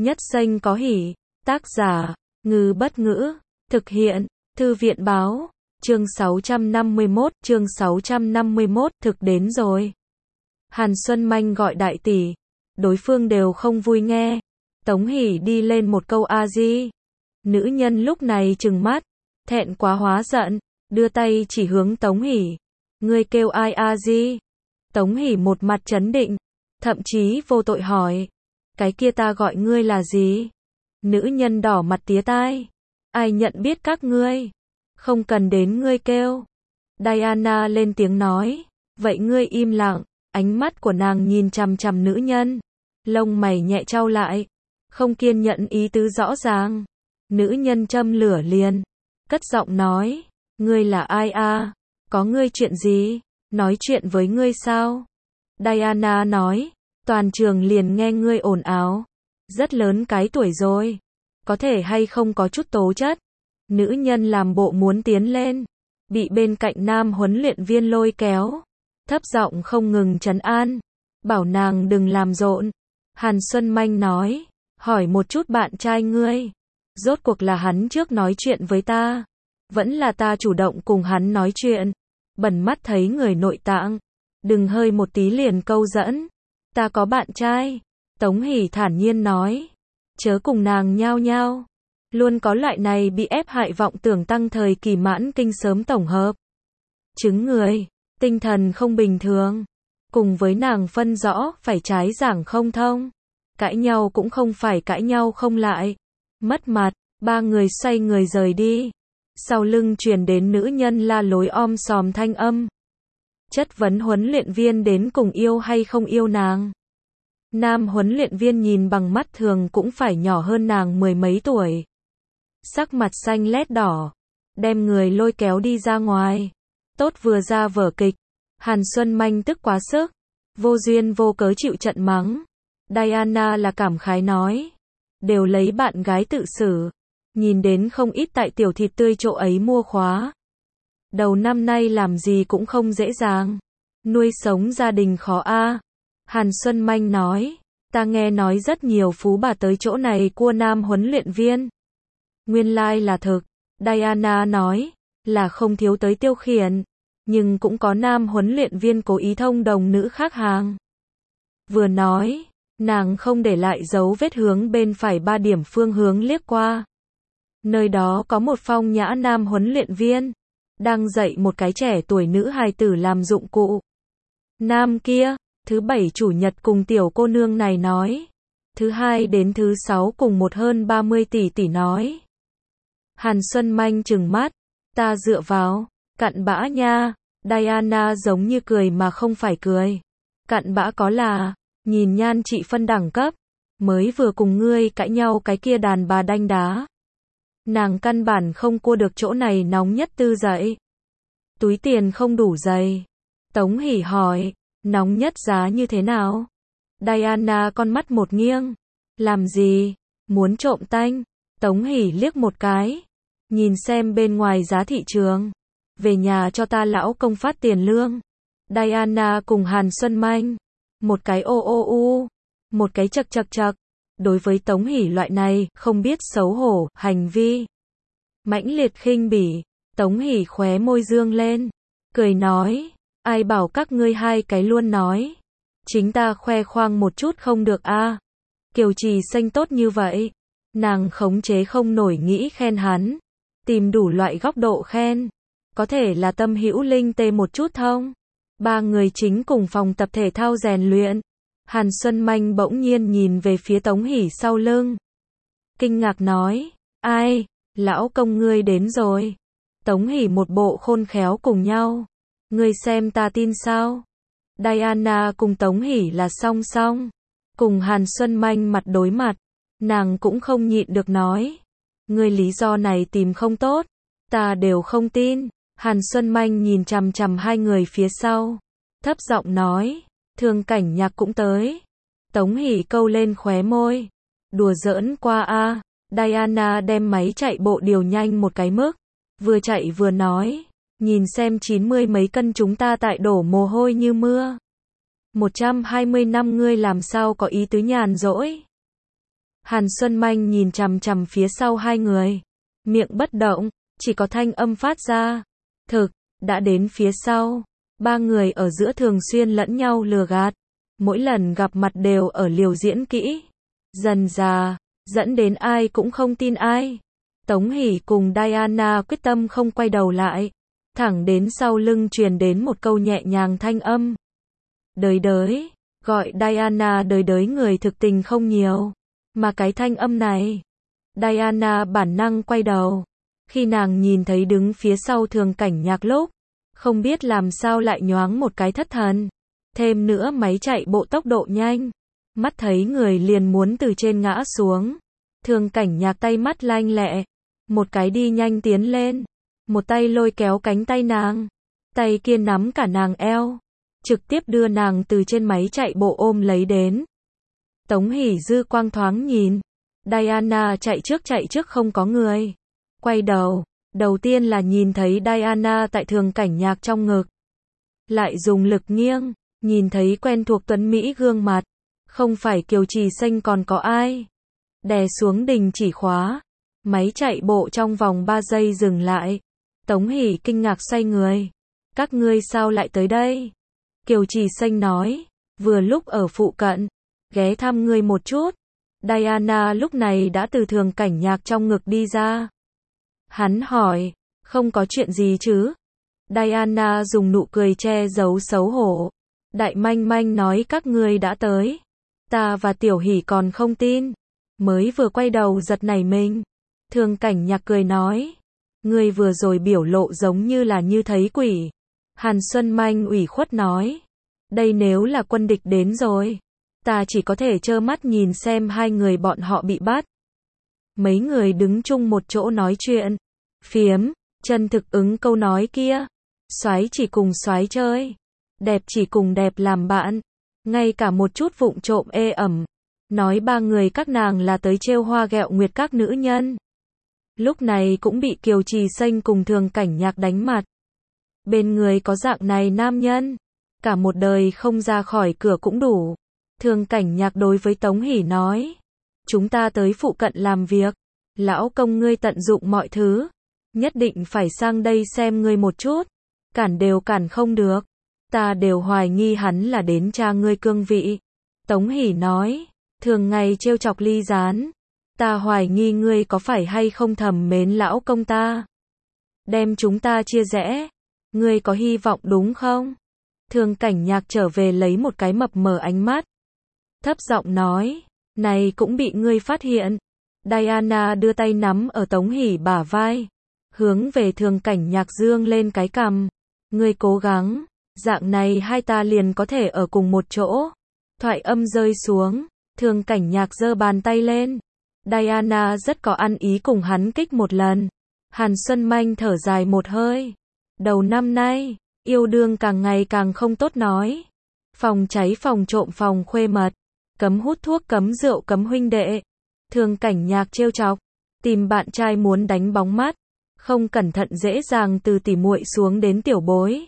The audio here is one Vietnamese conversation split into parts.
Nhất danh có hỷ. Tác giả, Ngư Bất Ngữ. Thực hiện, Thư viện Báo. Chương 651, thực đến rồi. Hàn Xuân Manh gọi đại tỷ. Đối phương đều không vui nghe. Tống Hỷ đi lên một câu a di. Nữ nhân lúc này trừng mắt, thẹn quá hóa giận, đưa tay chỉ hướng Tống Hỷ. Ngươi kêu ai a di? Tống Hỷ một mặt trấn định, thậm chí vô tội hỏi. Cái kia ta gọi ngươi là gì? Nữ nhân đỏ mặt tía tai. Ai nhận biết các ngươi? Không cần đến ngươi kêu. Diana lên tiếng nói. Vậy ngươi im lặng. Ánh mắt của nàng nhìn chằm chằm nữ nhân. Lông mày nhẹ chau lại. Không kiên nhẫn ý tứ rõ ràng. Nữ nhân châm lửa liền. Cất giọng nói. Ngươi là ai a? Có ngươi chuyện gì? Nói chuyện với ngươi sao? Diana nói. Toàn trường liền nghe ngươi ồn ào. Rất lớn cái tuổi rồi. Có thể hay không có chút tố chất. Nữ nhân làm bộ muốn tiến lên. Bị bên cạnh nam huấn luyện viên lôi kéo. Thấp giọng không ngừng trấn an. Bảo nàng đừng làm rộn. Hàn Xuân Manh nói. Hỏi một chút bạn trai ngươi. Rốt cuộc là hắn trước nói chuyện với ta. Vẫn là ta chủ động cùng hắn nói chuyện. Bẩn mắt thấy người nội tạng. Đừng hơi một tí liền câu dẫn. Ta có bạn trai. Tống Hỷ thản nhiên nói. Chớ cùng nàng nhao nhao. Luôn có loại này bị ép hại vọng tưởng tăng thời kỳ mãn kinh sớm tổng hợp. Chứng người. Tinh thần không bình thường. Cùng với nàng phân rõ phải trái giảng không thông. Cãi nhau cũng không phải cãi nhau không lại. Mất mặt. Ba người xoay người rời đi. Sau lưng truyền đến nữ nhân la lối om sòm thanh âm. Chất vấn huấn luyện viên đến cùng yêu hay không yêu nàng. Nam huấn luyện viên nhìn bằng mắt thường cũng phải nhỏ hơn nàng mười mấy tuổi. Sắc mặt xanh lét đỏ. Đem người lôi kéo đi ra ngoài. Tốt vừa ra vở kịch. Hàn Xuân Manh tức quá sức. Vô duyên vô cớ chịu trận mắng. Diana là cảm khái nói. Đều lấy bạn gái tự xử. Nhìn đến không ít tại tiểu thịt tươi chỗ ấy mua khóa. Đầu năm nay làm gì cũng không dễ dàng. Nuôi sống gia đình khó a. Hàn Xuân Manh nói. Ta nghe nói rất nhiều phú bà tới chỗ này cua nam huấn luyện viên. Nguyên lai là thực. Diana nói. Là không thiếu tới tiêu khiển. Nhưng cũng có nam huấn luyện viên cố ý thông đồng nữ khác hàng. Vừa nói. Nàng không để lại dấu vết hướng bên phải 3 điểm phương hướng liếc qua. Nơi đó có một phong nhã nam huấn luyện viên. Đang dạy một cái trẻ tuổi nữ hài tử làm dụng cụ. Nam kia. Thứ 7 chủ nhật cùng tiểu cô nương này nói. Thứ 2 đến thứ 6 cùng một hơn 30 tỷ nói. Hàn Xuân Manh trừng mắt. Ta dựa vào. Cặn bã nha. Diana giống như cười mà không phải cười. Cặn bã có là. Nhìn nhan chị phân đẳng cấp. Mới vừa cùng ngươi cãi nhau cái kia đàn bà đanh đá. Nàng căn bản không cua được chỗ này nóng nhất tư dậy. Túi tiền không đủ dày. Tống Hỷ hỏi. Nóng nhất giá như thế nào? Diana con mắt một nghiêng. Làm gì? Muốn trộm tanh? Tống Hỷ liếc một cái. Nhìn xem bên ngoài giá thị trường. Về nhà cho ta lão công phát tiền lương. Diana cùng Hàn Xuân Manh. Một cái ô ô u. Một cái chật chật chật. Đối với Tống Hỷ loại này, không biết xấu hổ, hành vi. Mãnh liệt khinh bỉ. Tống Hỷ khóe môi dương lên. Cười nói. Ai bảo các ngươi hai cái luôn nói. Chính ta khoe khoang một chút không được a. Kiều Trì xanh tốt như vậy. Nàng khống chế không nổi nghĩ khen hắn. Tìm đủ loại góc độ khen. Có thể là tâm hữu linh tê một chút không? 3 người chính cùng phòng tập thể thao rèn luyện. Hàn Xuân Manh bỗng nhiên nhìn về phía Tống Hỷ sau lưng. Kinh ngạc nói. Ai? Lão công ngươi đến rồi. Tống Hỷ một bộ khôn khéo cùng nhau. Ngươi xem ta tin sao? Diana cùng Tống Hỷ là song song. Cùng Hàn Xuân Manh mặt đối mặt. Nàng cũng không nhịn được nói. Ngươi lý do này tìm không tốt. Ta đều không tin. Hàn Xuân Manh nhìn chằm chằm hai người phía sau. Thấp giọng nói. Thương Cảnh Nhạc cũng tới. Tống Hỷ câu lên khóe môi. Đùa giỡn qua a. Diana đem máy chạy bộ điều nhanh một cái mức. Vừa chạy vừa nói. Nhìn xem 90 mấy cân chúng ta tại đổ mồ hôi như mưa. 120 năm ngươi làm sao có ý tứ nhàn rỗi. Hàn Xuân Manh nhìn chằm chằm phía sau hai người. Miệng bất động, chỉ có thanh âm phát ra. Thực, đã đến phía sau. Ba người ở giữa thường xuyên lẫn nhau lừa gạt. Mỗi lần gặp mặt đều ở liều diễn kỹ. Dần dà, dẫn đến ai cũng không tin ai. Tống Hỷ cùng Diana quyết tâm không quay đầu lại. Thẳng đến sau lưng truyền đến một câu nhẹ nhàng thanh âm. Đới đới, gọi Diana đới đới người thực tình không nhiều. Mà cái thanh âm này, Diana bản năng quay đầu. Khi nàng nhìn thấy đứng phía sau Thường Cảnh Nhạc lúc, không biết làm sao lại nhoáng một cái thất thần. Thêm nữa máy chạy bộ tốc độ nhanh. Mắt thấy người liền muốn từ trên ngã xuống. Thường Cảnh Nhạc tay mắt lanh lẹ. Một cái đi nhanh tiến lên. Một tay lôi kéo cánh tay nàng. Tay kia nắm cả nàng eo. Trực tiếp đưa nàng từ trên máy chạy bộ ôm lấy đến. Tống Hỷ dư quang thoáng nhìn. Diana chạy trước không có người. Quay đầu. Đầu tiên là nhìn thấy Diana tại Thường Cảnh Nhạc trong ngực. Lại dùng lực nghiêng. Nhìn thấy quen thuộc tuấn Mỹ gương mặt. Không phải Kiều Trì Xanh còn có ai. Đè xuống đình chỉ khóa. Máy chạy bộ trong vòng 3 giây dừng lại. Tống Hỷ kinh ngạc xoay người. Các ngươi sao lại tới đây? Kiều Trì Xanh nói. Vừa lúc ở phụ cận. Ghé thăm ngươi một chút. Diana lúc này đã từ Thường Cảnh Nhạc trong ngực đi ra. Hắn hỏi. Không có chuyện gì chứ? Diana dùng nụ cười che giấu xấu hổ. Đại Manh Manh nói các ngươi đã tới. Ta và Tiểu Hỷ còn không tin. Mới vừa quay đầu giật nảy mình. Thường Cảnh Nhạc cười nói. Ngươi vừa rồi biểu lộ giống như là như thấy quỷ. Hàn Xuân Manh ủy khuất nói. Đây nếu là quân địch đến rồi. Ta chỉ có thể trơ mắt nhìn xem hai người bọn họ bị bắt. Mấy người đứng chung một chỗ nói chuyện. Phiếm, chân thực ứng câu nói kia. Soái chỉ cùng soái chơi. Đẹp chỉ cùng đẹp làm bạn. Ngay cả một chút vụng trộm ê ẩm. Nói ba người các nàng là tới trêu hoa ghẹo nguyệt các nữ nhân. Lúc này cũng bị Kiều Trì Xanh cùng Thường Cảnh Nhạc đánh mặt. Bên người có dạng này nam nhân. Cả một đời không ra khỏi cửa cũng đủ. Thường Cảnh Nhạc đối với Tống Hỷ nói. Chúng ta tới phụ cận làm việc. Lão công ngươi tận dụng mọi thứ. Nhất định phải sang đây xem ngươi một chút. Cản đều cản không được. Ta đều hoài nghi hắn là đến cha ngươi cương vị. Tống Hỷ nói. Thường ngày trêu chọc Ly Gián. Ta hoài nghi ngươi có phải hay không thầm mến lão công ta. Đem chúng ta chia rẽ. Ngươi có hy vọng đúng không? Thường Cảnh Nhạc trở về lấy một cái mập mờ ánh mắt. Thấp giọng nói. Này cũng bị ngươi phát hiện. Diana đưa tay nắm ở Tống Hỷ bả vai. Hướng về Thường Cảnh Nhạc dương lên cái cằm. Ngươi cố gắng. Dạng này hai ta liền có thể ở cùng một chỗ. Thoại âm rơi xuống. Thường Cảnh Nhạc giơ bàn tay lên. Diana rất có ăn ý cùng hắn kích một lần. Hàn Xuân Manh thở dài một hơi. Đầu năm nay, yêu đương càng ngày càng không tốt nói. Phòng cháy phòng trộm phòng khuê mật. Cấm hút thuốc cấm rượu cấm huynh đệ. Thường Cảnh Nhạc trêu chọc. Tìm bạn trai muốn đánh bóng mắt. Không cẩn thận dễ dàng từ tỉ muội xuống đến tiểu bối.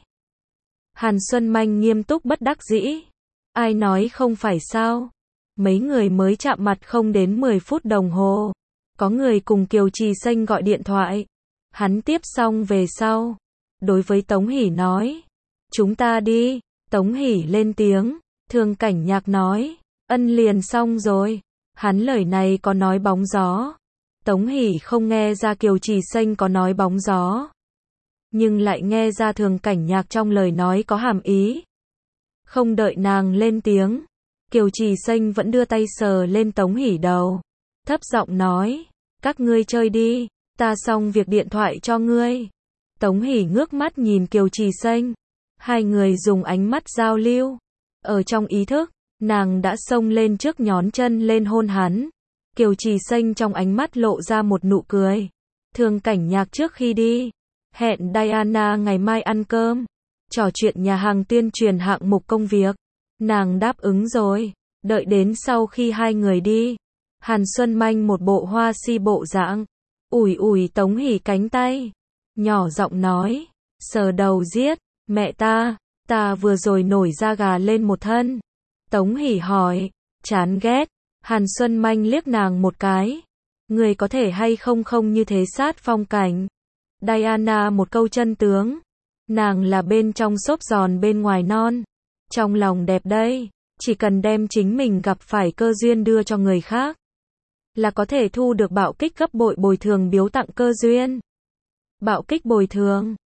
Hàn Xuân Manh nghiêm túc bất đắc dĩ. Ai nói không phải sao? Mấy người mới chạm mặt không đến 10 phút đồng hồ. Có người cùng Kiều Trì Xanh gọi điện thoại. Hắn tiếp xong về sau. Đối với Tống Hỷ nói. Chúng ta đi. Tống Hỷ lên tiếng. Thường Cảnh Nhạc nói. Ân liền xong rồi. Hắn lời này có nói bóng gió. Tống Hỷ không nghe ra Kiều Trì Xanh có nói bóng gió. Nhưng lại nghe ra Thường Cảnh Nhạc trong lời nói có hàm ý. Không đợi nàng lên tiếng. Kiều Trì Xanh vẫn đưa tay sờ lên Tống Hỷ đầu. Thấp giọng nói. Các ngươi chơi đi. Ta xong việc điện thoại cho ngươi. Tống Hỷ ngước mắt nhìn Kiều Trì Xanh. Hai người dùng ánh mắt giao lưu. Ở trong ý thức, nàng đã xông lên trước nhón chân lên hôn hắn. Kiều Trì Xanh trong ánh mắt lộ ra một nụ cười. Thường Cảnh Nhạc trước khi đi. Hẹn Diana ngày mai ăn cơm. Trò chuyện nhà hàng tuyên truyền hạng mục công việc. Nàng đáp ứng rồi. Đợi đến sau khi hai người đi. Hàn Xuân Manh một bộ hoa si bộ dạng. Ủi ủi Tống Hỷ cánh tay. Nhỏ giọng nói. Sờ đầu giết. Mẹ ta. Ta vừa rồi nổi da gà lên một thân. Tống Hỷ hỏi. Chán ghét. Hàn Xuân Manh liếc nàng một cái. Người có thể hay không không như thế sát phong cảnh. Diana một câu chân tướng. Nàng là bên trong xốp giòn bên ngoài non. Trong lòng đẹp đây. Chỉ cần đem chính mình gặp phải cơ duyên đưa cho người khác. Là có thể thu được bạo kích gấp bội bồi thường biếu tặng cơ duyên. Bạo kích bồi thường.